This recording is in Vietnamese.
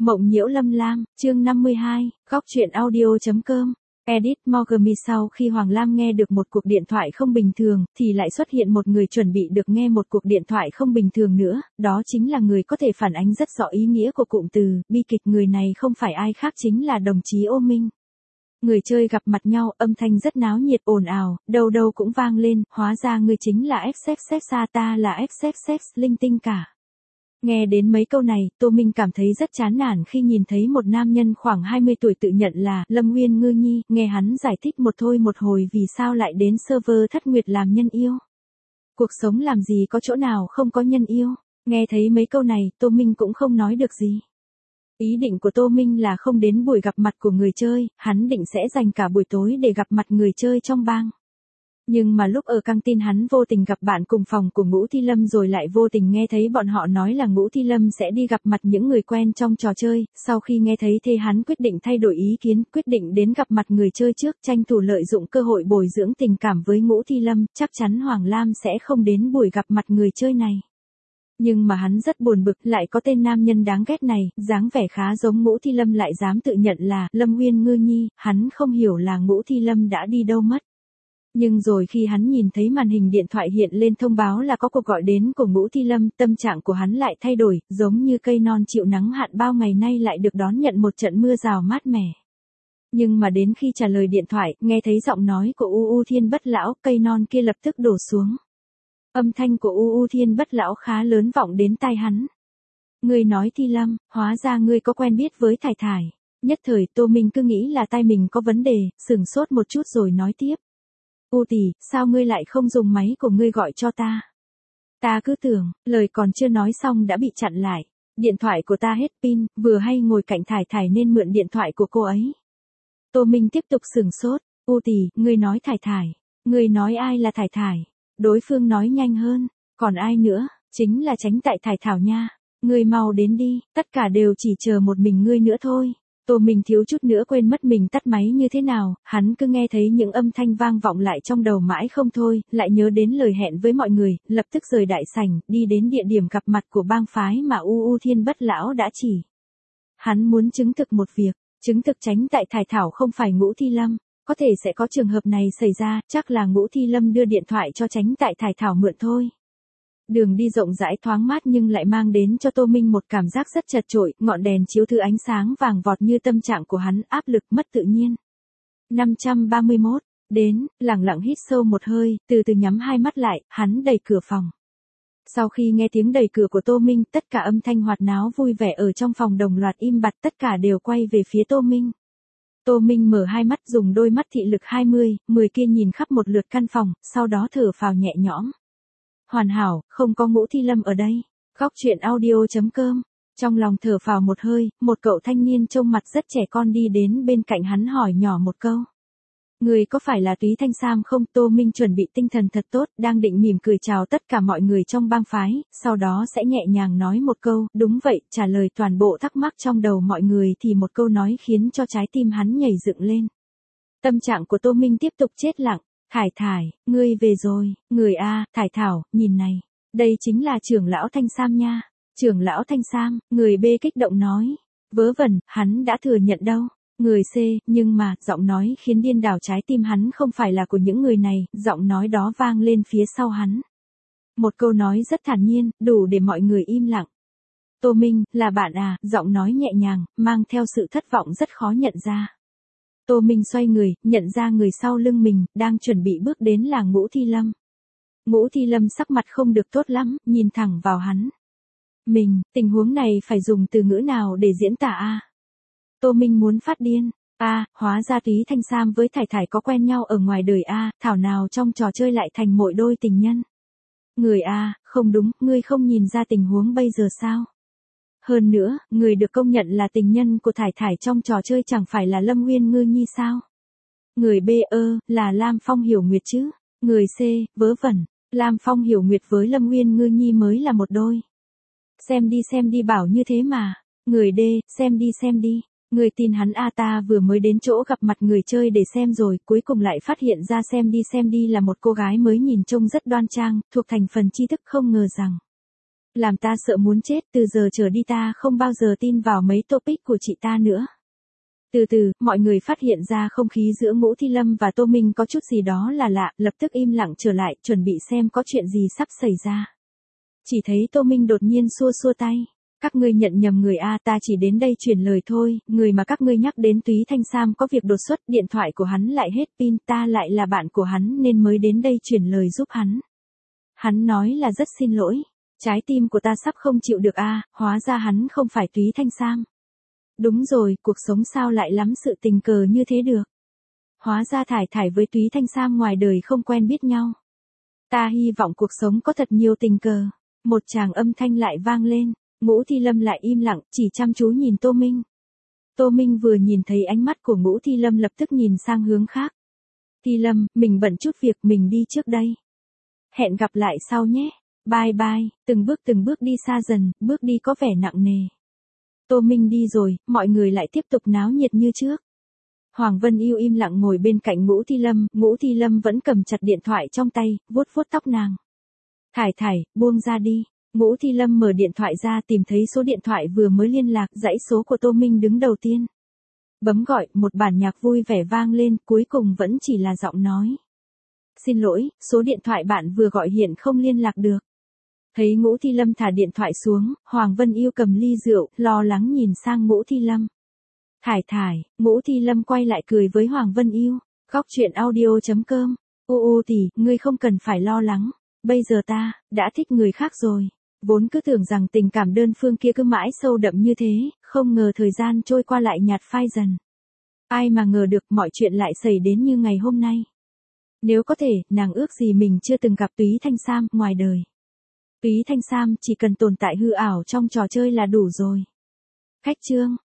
Mộng nhiễu lâm lam, chương 52, góc truyện audio.com. Edit Mogami. Sau khi Hoàng Lam nghe được một cuộc điện thoại không bình thường, thì lại xuất hiện một người chuẩn bị được nghe một cuộc điện thoại không bình thường nữa, đó chính là người có thể phản ánh rất rõ ý nghĩa của cụm từ, bi kịch. Người này không phải ai khác chính là đồng chí Ô Minh. Người chơi gặp mặt nhau, âm thanh rất náo nhiệt ồn ào, đâu đâu cũng vang lên, hóa ra ngươi chính là XXX, ta là XXX, linh tinh cả. Nghe đến mấy câu này, Tô Minh cảm thấy rất chán nản khi nhìn thấy một nam nhân khoảng 20 tuổi tự nhận là Lâm Nguyên Ngư Nhi, nghe hắn giải thích một thôi một hồi vì sao lại đến server Thất Nguyệt làm nhân yêu. Cuộc sống làm gì có chỗ nào không có nhân yêu, nghe thấy mấy câu này, Tô Minh cũng không nói được gì. Ý định của Tô Minh là không đến buổi gặp mặt của người chơi, hắn định sẽ dành cả buổi tối để gặp mặt người chơi trong bang. Nhưng mà lúc ở căng tin hắn vô tình gặp bạn cùng phòng của Ngũ Thi Lâm, rồi lại vô tình nghe thấy bọn họ nói là Ngũ Thi Lâm sẽ đi gặp mặt những người quen trong trò chơi. Sau khi nghe thấy thế hắn quyết định thay đổi ý kiến, quyết định đến gặp mặt người chơi trước, tranh thủ lợi dụng cơ hội bồi dưỡng tình cảm với Ngũ Thi Lâm. Chắc chắn Hoàng Lam sẽ không đến buổi gặp mặt người chơi này. Nhưng mà hắn rất buồn bực, lại có tên nam nhân đáng ghét này, dáng vẻ khá giống Ngũ Thi Lâm lại dám tự nhận là Lâm Nguyên Ngư Nhi, hắn không hiểu là Ngũ Thi Lâm đã đi đâu mất. Nhưng rồi khi hắn nhìn thấy màn hình điện thoại hiện lên thông báo là có cuộc gọi đến của Ngũ Thi Lâm, tâm trạng của hắn lại thay đổi, giống như cây non chịu nắng hạn bao ngày nay lại được đón nhận một trận mưa rào mát mẻ. Nhưng mà đến khi trả lời điện thoại, nghe thấy giọng nói của U Thiên Bất Lão, cây non kia lập tức đổ xuống. Âm thanh của U Thiên Bất Lão khá lớn vọng đến tai hắn. Ngươi nói Thi Lâm, hóa ra ngươi có quen biết với Thải Thải. Nhất thời Tô Minh cứ nghĩ là tai mình có vấn đề, sửng sốt một chút rồi nói tiếp. U tỷ, sao ngươi lại không dùng máy của ngươi gọi cho ta? Ta cứ tưởng, lời còn chưa nói xong đã bị chặn lại. Điện thoại của ta hết pin, vừa hay ngồi cạnh Thải Thải nên mượn điện thoại của cô ấy. Tô Minh tiếp tục sửng sốt. U tỷ, ngươi nói Thải Thải. Ngươi nói ai là Thải Thải? Đối phương nói nhanh hơn. Còn ai nữa? Chính là Tránh Tại Thải Thảo nha. Ngươi mau đến đi, tất cả đều chỉ chờ một mình ngươi nữa thôi. Tô Minh thiếu chút nữa quên mất mình tắt máy như thế nào, hắn cứ nghe thấy những âm thanh vang vọng lại trong đầu mãi không thôi, lại nhớ đến lời hẹn với mọi người, lập tức rời đại sảnh, đi đến địa điểm gặp mặt của bang phái mà U Thiên Bất Lão đã chỉ. Hắn muốn chứng thực một việc, chứng thực Tránh Tại Thải Thảo không phải Ngũ Thi Lâm, có thể sẽ có trường hợp này xảy ra, chắc là Ngũ Thi Lâm đưa điện thoại cho Tránh Tại Thải Thảo mượn thôi. Đường đi rộng rãi thoáng mát nhưng lại mang đến cho Tô Minh một cảm giác rất chật chội, ngọn đèn chiếu thứ ánh sáng vàng vọt như tâm trạng của hắn, áp lực mất tự nhiên. 531, đến, lẳng lặng hít sâu một hơi, từ từ nhắm hai mắt lại, hắn đẩy cửa phòng. Sau khi nghe tiếng đẩy cửa của Tô Minh, tất cả âm thanh hoạt náo vui vẻ ở trong phòng đồng loạt im bặt, tất cả đều quay về phía Tô Minh. Tô Minh mở hai mắt, dùng đôi mắt thị lực 20/10 kia nhìn khắp một lượt căn phòng, sau đó thở phào nhẹ nhõm. Hoàn hảo, không có Ngũ Thi Lâm ở đây. Góc truyện audio.com. Trong lòng thở phào một hơi, một cậu thanh niên trông mặt rất trẻ con đi đến bên cạnh hắn hỏi nhỏ một câu. Người có phải là Túy Thanh Sam không? Tô Minh chuẩn bị tinh thần thật tốt, đang định mỉm cười chào tất cả mọi người trong bang phái, sau đó sẽ nhẹ nhàng nói một câu, đúng vậy, trả lời toàn bộ thắc mắc trong đầu mọi người thì một câu nói khiến cho trái tim hắn nhảy dựng lên. Tâm trạng của Tô Minh tiếp tục chết lặng. Thải Thải, ngươi về rồi, người A, Thải Thảo, nhìn này, đây chính là trưởng lão Thanh Sam nha. Trưởng lão Thanh Sam, người B kích động nói. Vớ vẩn, hắn đã thừa nhận đâu. Người C, nhưng mà, giọng nói khiến điên đảo trái tim hắn không phải là của những người này, giọng nói đó vang lên phía sau hắn. Một câu nói rất thản nhiên, đủ để mọi người im lặng. Tô Minh, là bạn à, giọng nói nhẹ nhàng, mang theo sự thất vọng rất khó nhận ra. Tô Minh xoay người, nhận ra người sau lưng mình, đang chuẩn bị bước đến là Ngũ Thi Lâm. Ngũ Thi Lâm sắc mặt không được tốt lắm, nhìn thẳng vào hắn. Tình huống này phải dùng từ ngữ nào để diễn tả a? Tô Minh muốn phát điên. Hóa ra Túy Thanh Sam với Thải Thải có quen nhau ở ngoài đời a, thảo nào trong trò chơi lại thành một đôi tình nhân. Người a, không đúng, ngươi không nhìn ra tình huống bây giờ sao? Hơn nữa, người được công nhận là tình nhân của Thải Thải trong trò chơi chẳng phải là Lâm Nguyên Ngư Nhi sao? Người B là Lam Phong Hiểu Nguyệt chứ? Người C, vớ vẩn, Lam Phong Hiểu Nguyệt với Lâm Nguyên Ngư Nhi mới là một đôi. Xem đi bảo như thế mà. Người D, xem đi. Người tin hắn a, ta vừa mới đến chỗ gặp mặt người chơi để xem rồi, cuối cùng lại phát hiện ra xem đi là một cô gái mới nhìn trông rất đoan trang, thuộc thành phần tri thức, không ngờ rằng. Làm ta sợ muốn chết, từ giờ trở đi ta không bao giờ tin vào mấy topic của chị ta nữa. Từ từ, mọi người phát hiện ra không khí giữa Ngũ Thi Lâm và Tô Minh có chút gì đó là lạ, lập tức im lặng trở lại, chuẩn bị xem có chuyện gì sắp xảy ra. Chỉ thấy Tô Minh đột nhiên xua xua tay. Các ngươi nhận nhầm người a, ta chỉ đến đây truyền lời thôi, người mà các ngươi nhắc đến Túy Thanh Sam có việc đột xuất, điện thoại của hắn lại hết pin, ta lại là bạn của hắn nên mới đến đây truyền lời giúp hắn. Hắn nói là rất xin lỗi, trái tim của ta sắp không chịu được a, hóa ra hắn không phải Túy Thanh Sam. Đúng rồi, cuộc sống sao lại lắm sự tình cờ như thế được. Hóa ra Thải Thải với Túy Thanh Sam ngoài đời không quen biết nhau. Ta hy vọng cuộc sống có thật nhiều tình cờ. Một tràng âm thanh lại vang lên, Ngũ Thi Lâm lại im lặng, chỉ chăm chú nhìn Tô Minh. Tô Minh vừa nhìn thấy ánh mắt của Ngũ Thi Lâm lập tức nhìn sang hướng khác. Thi Lâm, mình bận chút việc, mình đi trước đây. Hẹn gặp lại sau nhé. Bye bye, từng bước đi xa dần, bước đi có vẻ nặng nề. Tô Minh đi rồi, mọi người lại tiếp tục náo nhiệt như trước. Hoàng Vân Yêu im lặng ngồi bên cạnh Ngũ Thi Lâm vẫn cầm chặt điện thoại trong tay, vuốt vuốt tóc nàng. Thải Thải, buông ra đi. Ngũ Thi Lâm mở điện thoại ra tìm thấy số điện thoại vừa mới liên lạc, dãy số của Tô Minh đứng đầu tiên. Bấm gọi, một bản nhạc vui vẻ vang lên, cuối cùng vẫn chỉ là giọng nói. Xin lỗi, số điện thoại bạn vừa gọi hiện không liên lạc được. Thấy Ngũ Thi Lâm thả điện thoại xuống, Hoàng Vân Yêu cầm ly rượu, lo lắng nhìn sang Ngũ Thi Lâm. Thải Thải, Ngũ Thi Lâm quay lại cười với Hoàng Vân Yêu. Góc truyện audio.com. Tỷ, ngươi không cần phải lo lắng. Bây giờ ta, đã thích người khác rồi. Vốn cứ tưởng rằng tình cảm đơn phương kia cứ mãi sâu đậm như thế, không ngờ thời gian trôi qua lại nhạt phai dần. Ai mà ngờ được mọi chuyện lại xảy đến như ngày hôm nay. Nếu có thể, nàng ước gì mình chưa từng gặp Túy Thanh Sam ngoài đời. Túy Thanh Sam chỉ cần tồn tại hư ảo trong trò chơi là đủ rồi. Khách chương.